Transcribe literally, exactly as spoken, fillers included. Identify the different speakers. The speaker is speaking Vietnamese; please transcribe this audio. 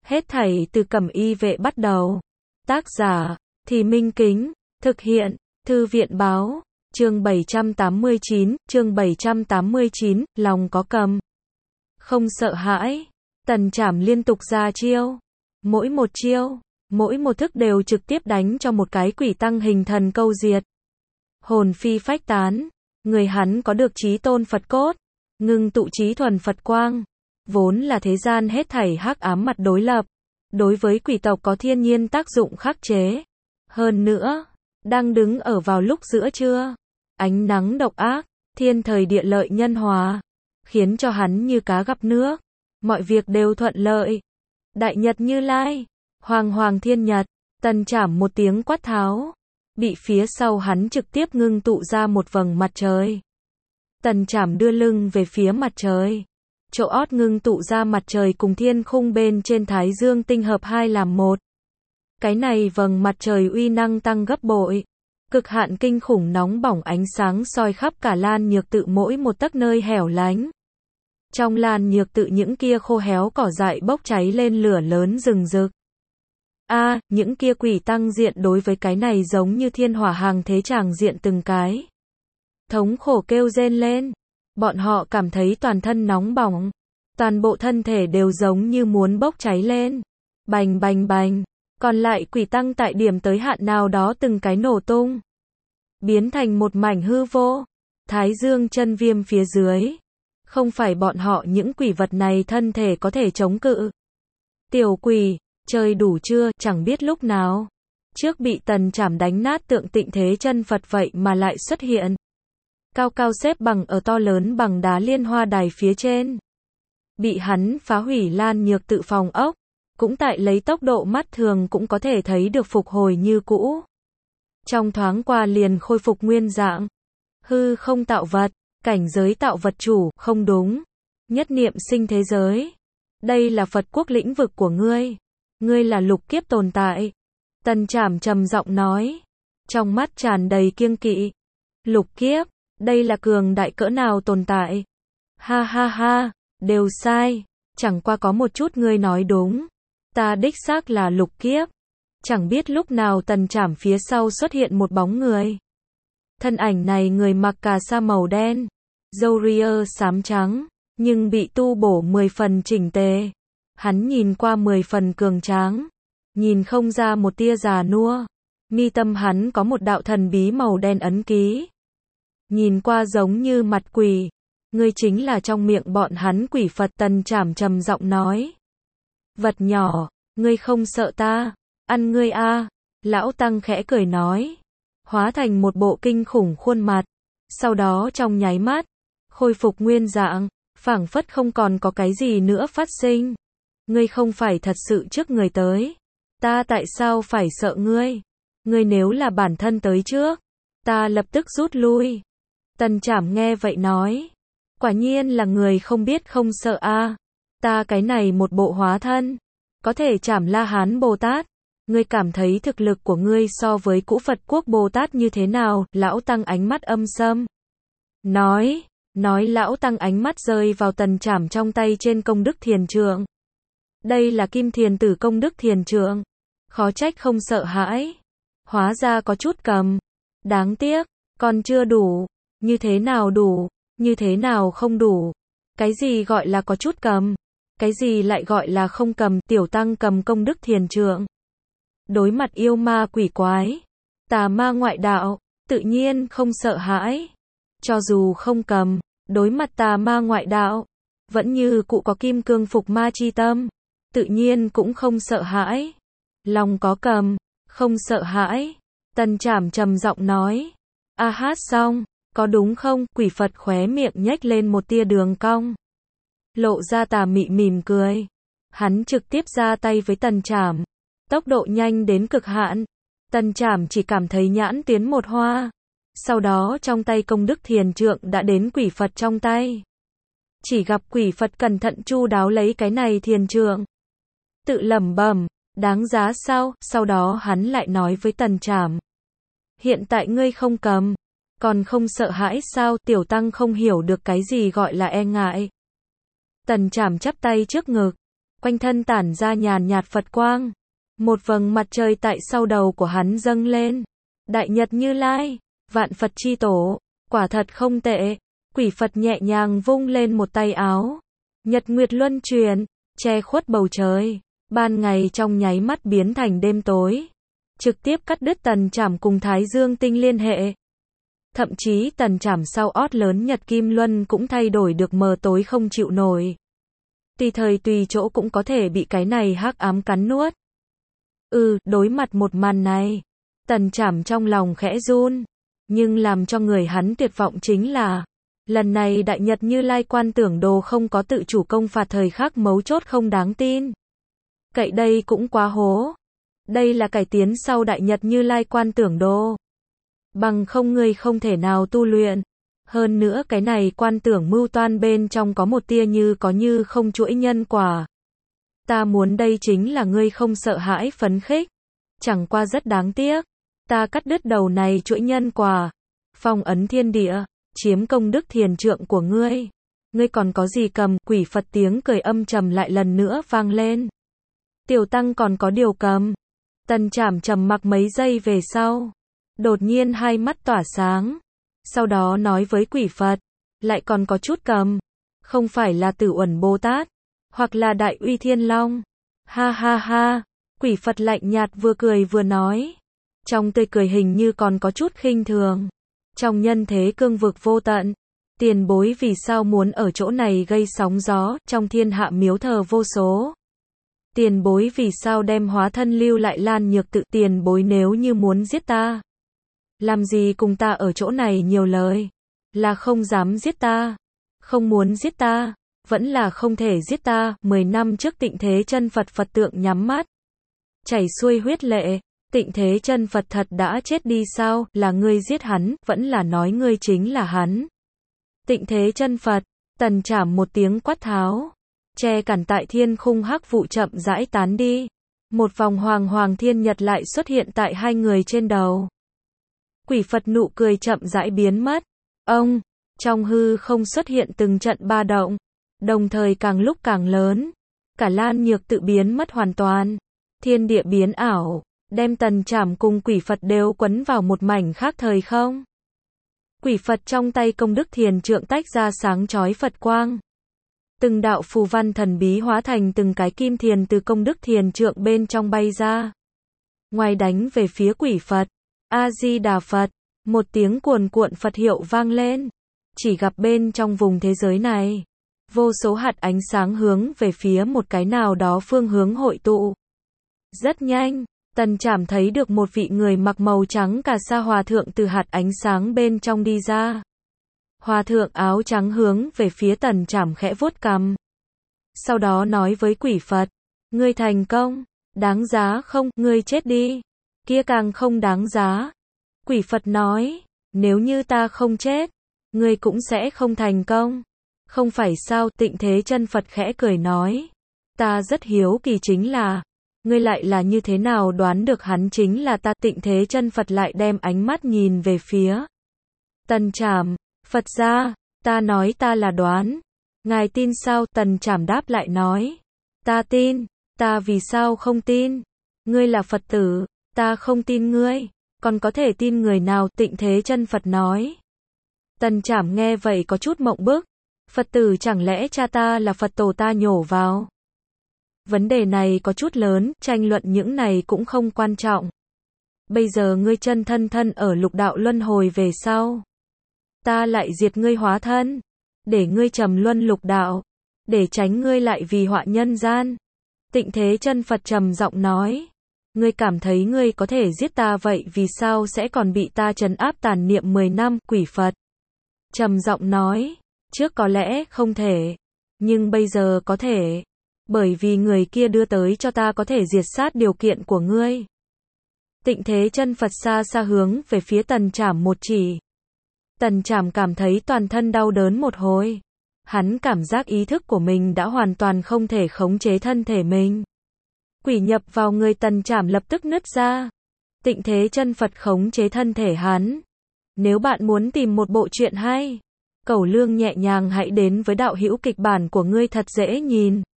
Speaker 1: Hết thảy từ Cẩm Y Vệ bắt đầu. Tác giả, Thì Minh Kính, thực hiện, Thư viện Báo, chương bảy trăm tám mươi chín, chương bảy trăm tám mươi chín, lòng có cầm. Không sợ hãi, Tần Trảm liên tục ra chiêu. Mỗi một chiêu, mỗi một thức đều trực tiếp đánh cho một cái quỷ tăng hình thần câu diệt. Hồn phi phách tán, người hắn có được chí tôn Phật cốt, ngưng tụ chí thuần Phật quang, vốn là thế gian hết thảy hắc ám mặt đối lập, đối với quỷ tộc có thiên nhiên tác dụng khắc chế. Hơn nữa, đang đứng ở vào lúc giữa trưa, ánh nắng độc ác, thiên thời địa lợi nhân hòa, khiến cho hắn như cá gặp nước, mọi việc đều thuận lợi. Đại Nhật Như Lai, Hoàng Hoàng Thiên Nhật, Tần Trảm một tiếng quát tháo, bị phía sau hắn trực tiếp ngưng tụ ra một vầng mặt trời. Tần Trảm đưa lưng về phía mặt trời, chỗ ót ngưng tụ ra mặt trời cùng thiên khung bên trên Thái Dương tinh hợp hai làm một. Cái này vầng mặt trời uy năng tăng gấp bội, cực hạn kinh khủng nóng bỏng ánh sáng soi khắp cả Lan Nhược Tự mỗi một tấc nơi hẻo lánh. Trong Lan Nhược Tự những kia khô héo cỏ dại bốc cháy lên lửa lớn rừng rực. A, à, những kia quỷ tăng diện đối với cái này giống như thiên hỏa hàng thế tràng diện từng cái. Thống khổ kêu rên lên, bọn họ cảm thấy toàn thân nóng bỏng, toàn bộ thân thể đều giống như muốn bốc cháy lên. Bành bành bành, còn lại quỷ tăng tại điểm tới hạn nào đó từng cái nổ tung, biến thành một mảnh hư vô. Thái Dương chân viêm phía dưới, không phải bọn họ những quỷ vật này thân thể có thể chống cự. Tiểu quỷ, chơi đủ chưa, chẳng biết lúc nào. Trước bị Tần Trảm đánh nát tượng Tịnh Thế Chân Phật vậy mà lại xuất hiện. Cao cao xếp bằng ở to lớn bằng đá liên hoa đài phía trên. Bị hắn phá hủy Lan Nhược Tự phòng ốc, cũng tại lấy tốc độ mắt thường cũng có thể thấy được phục hồi như cũ. Trong thoáng qua liền khôi phục nguyên dạng. Hư không tạo vật, cảnh giới tạo vật chủ, không đúng. Nhất niệm sinh thế giới. Đây là Phật quốc lĩnh vực của ngươi. Ngươi là lục kiếp tồn tại. Tần Trảm trầm giọng nói. Trong mắt tràn đầy kiêng kỵ. Lục kiếp, đây là cường đại cỡ nào tồn tại? Ha ha ha, đều sai. Chẳng qua có một chút ngươi nói đúng. Ta đích xác là lục kiếp. Chẳng biết lúc nào Tần Trảm phía sau xuất hiện một bóng người. Thân ảnh này người mặc cà sa màu đen, râu ria xám trắng, nhưng bị tu bổ mười phần chỉnh tề. Hắn nhìn qua mười phần cường tráng, nhìn không ra một tia già nua. Mi tâm hắn có một đạo thần bí màu đen ấn ký. Nhìn qua giống như mặt quỷ. Ngươi chính là trong miệng bọn hắn quỷ Phật. Tần Trảm trầm giọng nói. Vật nhỏ, ngươi không sợ ta, ăn ngươi a. Lão Tăng khẽ cười nói. Hóa thành một bộ kinh khủng khuôn mặt. Sau đó trong nháy mắt, khôi phục nguyên dạng, phảng phất không còn có cái gì nữa phát sinh. Ngươi không phải thật sự trước người tới. Ta tại sao phải sợ ngươi? Ngươi nếu là bản thân tới trước, ta lập tức rút lui. Tần Trảm nghe vậy nói. Quả nhiên là người không biết không sợ a. Ta cái này một bộ hóa thân, có thể chảm La Hán Bồ Tát. Ngươi cảm thấy thực lực của ngươi so với cũ Phật quốc Bồ Tát như thế nào? Lão Tăng ánh mắt âm sâm. Nói, nói lão Tăng ánh mắt rơi vào Tần Trảm trong tay trên công đức thiền trượng. Đây là Kim Thiền Tử công đức thiền trượng. Khó trách không sợ hãi. Hóa ra có chút cầm. Đáng tiếc, còn chưa đủ. Như thế nào đủ? Như thế nào không đủ? Cái gì gọi là có chút cầm? Cái gì lại gọi là không cầm? Tiểu Tăng cầm công đức thiền trượng. Đối mặt yêu ma quỷ quái, tà ma ngoại đạo, tự nhiên không sợ hãi. Cho dù không cầm, đối mặt tà ma ngoại đạo, vẫn như cụ có kim cương phục ma chi tâm, tự nhiên cũng không sợ hãi. Lòng có cầm, không sợ hãi. Tần Trảm trầm giọng nói. A hát xong, có đúng không? Quỷ Phật khóe miệng nhếch lên một tia đường cong, lộ ra tà mị mỉm cười. Hắn trực tiếp ra tay với Tần Trảm, tốc độ nhanh đến cực hạn. Tần Trảm chỉ cảm thấy nhãn tiến một hoa. Sau đó trong tay công đức thiền trượng đã đến quỷ Phật trong tay. Chỉ gặp quỷ Phật cẩn thận chu đáo lấy cái này thiền trượng, tự lẩm bẩm, đáng giá sao? Sau đó hắn lại nói với Tần Trảm. Hiện tại ngươi không cầm, còn không sợ hãi sao? Tiểu Tăng không hiểu được cái gì gọi là e ngại. Tần Trảm chắp tay trước ngực, quanh thân tản ra nhàn nhạt Phật quang. Một vầng mặt trời tại sau đầu của hắn dâng lên. Đại Nhật Như Lai, vạn Phật chi tổ, quả thật không tệ. Quỷ Phật nhẹ nhàng vung lên một tay áo. Nhật nguyệt luân chuyển, che khuất bầu trời. Ban ngày trong nháy mắt biến thành đêm tối. Trực tiếp cắt đứt Tần Trảm cùng Thái Dương tinh liên hệ. Thậm chí Tần Trảm sau ót lớn Nhật Kim Luân cũng thay đổi được mờ tối không chịu nổi. Tùy thời tùy chỗ cũng có thể bị cái này hắc ám cắn nuốt. Ừ, đối mặt một màn này, Tần Trảm trong lòng khẽ run. Nhưng làm cho người hắn tuyệt vọng chính là, lần này Đại Nhật Như Lai quan tưởng đồ không có tự chủ công phạt thời khắc mấu chốt không đáng tin. Cậy đây cũng quá hố. Đây là cải tiến sau Đại Nhật Như Lai quan tưởng đồ. Bằng không ngươi không thể nào tu luyện. Hơn nữa cái này quan tưởng mưu toan bên trong có một tia như có như không chuỗi nhân quả. Ta muốn đây chính là ngươi không sợ hãi phấn khích. Chẳng qua rất đáng tiếc. Ta cắt đứt đầu này chuỗi nhân quả. Phong ấn thiên địa, chiếm công đức thiền trượng của ngươi. Ngươi còn có gì cầm, quỷ Phật tiếng cười âm trầm lại lần nữa vang lên. Tiểu tăng còn có điều cầm. Tần Trảm trầm mặc mấy giây về sau. Đột nhiên hai mắt tỏa sáng. Sau đó nói với quỷ Phật. Lại còn có chút cầm. Không phải là Tử Uẩn Bồ Tát. Hoặc là Đại Uy Thiên Long. Ha ha ha. Quỷ Phật lạnh nhạt vừa cười vừa nói. Trong tươi cười hình như còn có chút khinh thường. Trong nhân thế cương vực vô tận. Tiền bối vì sao muốn ở chỗ này gây sóng gió. Trong thiên hạ miếu thờ vô số. Tiền bối vì sao đem hóa thân lưu lại Lan Nhược Tự. Tiền bối nếu như muốn giết ta. Làm gì cùng ta ở chỗ này nhiều lời. Là không dám giết ta. Không muốn giết ta. Vẫn là không thể giết ta. Mười năm trước Tịnh Thế Chân Phật Phật tượng nhắm mắt. Chảy xuôi huyết lệ. Tịnh Thế Chân Phật thật đã chết đi sao? Là ngươi giết hắn. Vẫn là nói ngươi chính là hắn. Tịnh Thế Chân Phật. Tần Trảm một tiếng quát tháo. Che cản tại thiên khung hắc vụ chậm rãi tán đi. Một vòng hoàng hoàng thiên nhật lại xuất hiện tại hai người trên đầu. Quỷ Phật nụ cười chậm rãi biến mất. Ông, trong hư không xuất hiện từng trận ba động. Đồng thời càng lúc càng lớn. Cả Lan Nhược Tự biến mất hoàn toàn. Thiên địa biến ảo. Đem Tần Trảm cùng quỷ Phật đều quấn vào một mảnh khác thời không. Quỷ Phật trong tay công đức thiền trượng tách ra sáng chói Phật quang. Từng đạo phù văn thần bí hóa thành từng cái kim thiền từ công đức thiền trượng bên trong bay ra. Ngoài đánh về phía quỷ Phật. A-di-đà Phật. Một tiếng cuồn cuộn Phật hiệu vang lên. Chỉ gặp bên trong vùng thế giới này. Vô số hạt ánh sáng hướng về phía một cái nào đó phương hướng hội tụ. Rất nhanh. Tần Trảm thấy được một vị người mặc màu trắng cà sa hòa thượng từ hạt ánh sáng bên trong đi ra. Hòa thượng áo trắng hướng về phía Tần Trảm khẽ vuốt cằm. Sau đó nói với quỷ Phật. Ngươi thành công. Đáng giá không? Ngươi chết đi. Kia càng không đáng giá. Quỷ Phật nói. Nếu như ta không chết. Ngươi cũng sẽ không thành công. Không phải sao? Tịnh Thế Chân Phật khẽ cười nói. Ta rất hiếu kỳ chính là. Ngươi lại là như thế nào đoán được hắn chính là ta? Tịnh Thế Chân Phật lại đem ánh mắt nhìn về phía Tần Trảm. Phật gia, ta nói ta là đoán. Ngài tin sao? Tần Trảm đáp lại nói. Ta tin. Ta vì sao không tin? Ngươi là Phật tử. Ta không tin ngươi. Còn có thể tin người nào? Tịnh Thế Chân Phật nói. Tần Trảm nghe vậy có chút mộng bức. Phật tử chẳng lẽ cha ta là Phật tổ ta nhổ vào? Vấn đề này có chút lớn, tranh luận những này cũng không quan trọng. Bây giờ ngươi chân thân thân ở lục đạo luân hồi về sau. Ta lại diệt ngươi hóa thân. Để ngươi trầm luân lục đạo. Để tránh ngươi lại vì họa nhân gian. Tịnh Thế Chân Phật trầm giọng nói. Ngươi cảm thấy ngươi có thể giết ta vậy vì sao sẽ còn bị ta trấn áp tàn niệm mười năm? Quỷ Phật trầm giọng nói. Trước có lẽ không thể. Nhưng bây giờ có thể. Bởi vì người kia đưa tới cho ta có thể diệt sát điều kiện của ngươi. Tịnh Thế Chân Phật xa xa hướng về phía Tần Trảm một chỉ. Tần Trảm cảm thấy toàn thân đau đớn một hồi. Hắn cảm giác ý thức của mình đã hoàn toàn không thể khống chế thân thể mình. Quỷ nhập vào người Tần Trảm lập tức nứt ra. Tịnh Thế Chân Phật khống chế thân thể hắn. Nếu bạn muốn tìm một bộ truyện hay, Cẩu Lương nhẹ nhàng hãy đến với đạo hữu kịch bản của ngươi thật dễ nhìn.